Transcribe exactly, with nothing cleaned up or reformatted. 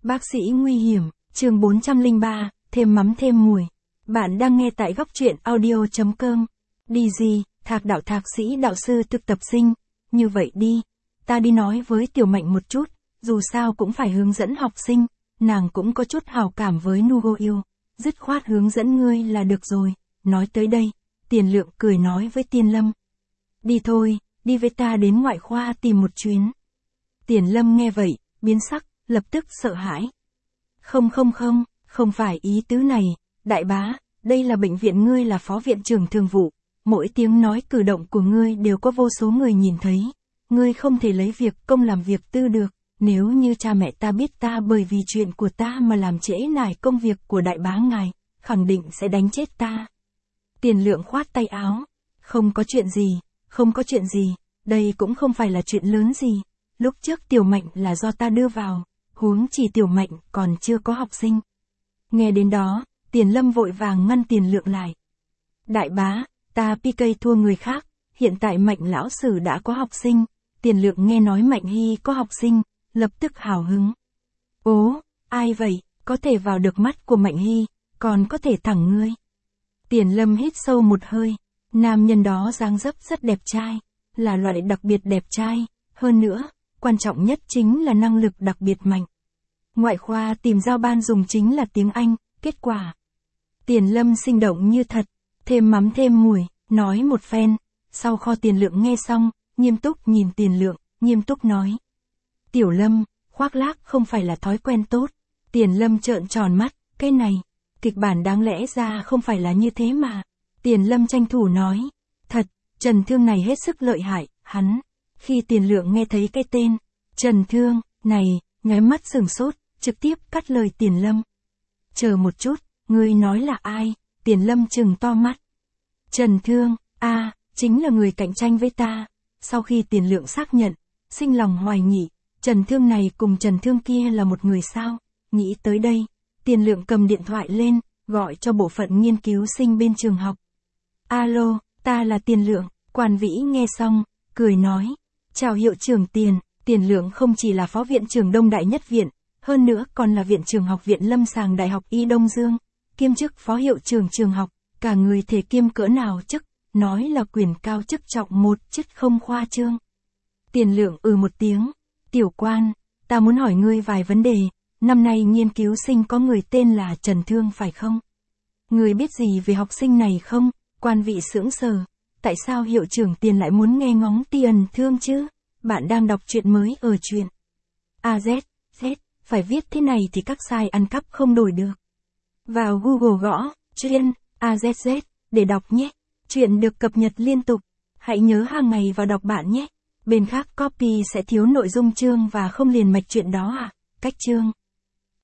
Bác sĩ nguy hiểm, chương bốn trăm lẻ ba, thêm mắm thêm mùi. Bạn đang nghe tại góc truyện audio chấm com. Đi gì, Thạc đạo thạc sĩ đạo sư thực tập sinh. Như vậy đi, ta đi nói với Tiểu Mạnh một chút, dù sao cũng phải hướng dẫn học sinh, nàng cũng có chút hào cảm với Nugo yêu. Dứt khoát hướng dẫn ngươi là được rồi. Nói tới đây, Tiền Lượng cười nói với Tiền Lâm. Đi thôi, đi với ta đến ngoại khoa tìm một chuyến. Tiền Lâm nghe vậy, biến sắc, lập tức sợ hãi. Không không không, không phải ý tứ này, đại bá, đây là bệnh viện, ngươi là phó viện trưởng thường vụ, mỗi tiếng nói cử động của ngươi đều có vô số người nhìn thấy, ngươi không thể lấy việc công làm việc tư được, nếu như cha mẹ ta biết ta bởi vì chuyện của ta mà làm trễ nải công việc của đại bá ngài, khẳng định sẽ đánh chết ta. Tiền Lượng khoát tay áo, không có chuyện gì, không có chuyện gì, đây cũng không phải là chuyện lớn gì, lúc trước Tiểu Mạnh là do ta đưa vào. Huống chỉ Tiểu Mạnh còn chưa có học sinh. Nghe đến đó, Tiền Lâm vội vàng ngăn Tiền Lượng lại. Đại bá, ta pê ca thua người khác, hiện tại Mạnh lão sử đã có học sinh. Tiền Lượng nghe nói Mạnh Hy có học sinh, lập tức hào hứng. Ố, ai vậy, có thể vào được mắt của Mạnh Hy, còn có thể thẳng ngươi. Tiền Lâm hít sâu một hơi, nam nhân đó dáng dấp rất đẹp trai, là loại đặc biệt đẹp trai, hơn nữa, quan trọng nhất chính là năng lực đặc biệt mạnh. Ngoại khoa tìm giao ban dùng chính là tiếng Anh, kết quả. Tiền Lâm sinh động như thật, thêm mắm thêm mùi, nói một phen, sau kho Tiền Lượng nghe xong, nghiêm túc nhìn Tiền Lượng, nghiêm túc nói. Tiểu Lâm, khoác lác không phải là thói quen tốt. Tiền Lâm trợn tròn mắt, cái này, kịch bản đáng lẽ ra không phải là như thế mà. Tiền Lâm tranh thủ nói, thật, Trần Thương này hết sức lợi hại, hắn. Khi Tiền Lượng nghe thấy cái tên, Trần Thương, này, nháy mắt sửng sốt, trực tiếp cắt lời Tiền Lâm. Chờ một chút, ngươi nói là ai? Tiền Lâm trừng to mắt. Trần Thương, a, à, chính là người cạnh tranh với ta. Sau khi Tiền Lượng xác nhận, sinh lòng hoài nghi, Trần Thương này cùng Trần Thương kia là một người sao? Nghĩ tới đây, Tiền Lượng cầm điện thoại lên, gọi cho bộ phận nghiên cứu sinh bên trường học. Alo, ta là Tiền Lượng, Quan Vĩ nghe xong, cười nói. Chào hiệu trưởng Tiền, Tiền Lượng không chỉ là phó viện trưởng Đông Đại Nhất Viện, hơn nữa còn là viện trưởng học viện Lâm Sàng Đại học Y Đông Dương, kiêm chức phó hiệu trưởng trường học, cả người thể kiêm cỡ nào chức, nói là quyền cao chức trọng một chức không khoa trương. Tiền Lượng ừ một tiếng, Tiểu Quan, ta muốn hỏi ngươi vài vấn đề, năm nay nghiên cứu sinh có người tên là Trần Thương phải không? Ngươi biết gì về học sinh này không? Quan Vị sững sờ. Tại sao hiệu trưởng Tiền lại muốn nghe ngóng Tiền Thương chứ? Bạn đang đọc truyện mới ở truyện. a zét, Z, phải viết thế này thì các sai ăn cắp không đổi được. Vào Google gõ, truyện, a zét zét, để đọc nhé. Truyện được cập nhật liên tục. Hãy nhớ hàng ngày vào đọc bạn nhé. Bên khác copy sẽ thiếu nội dung chương và không liền mạch truyện đó à? Cách chương.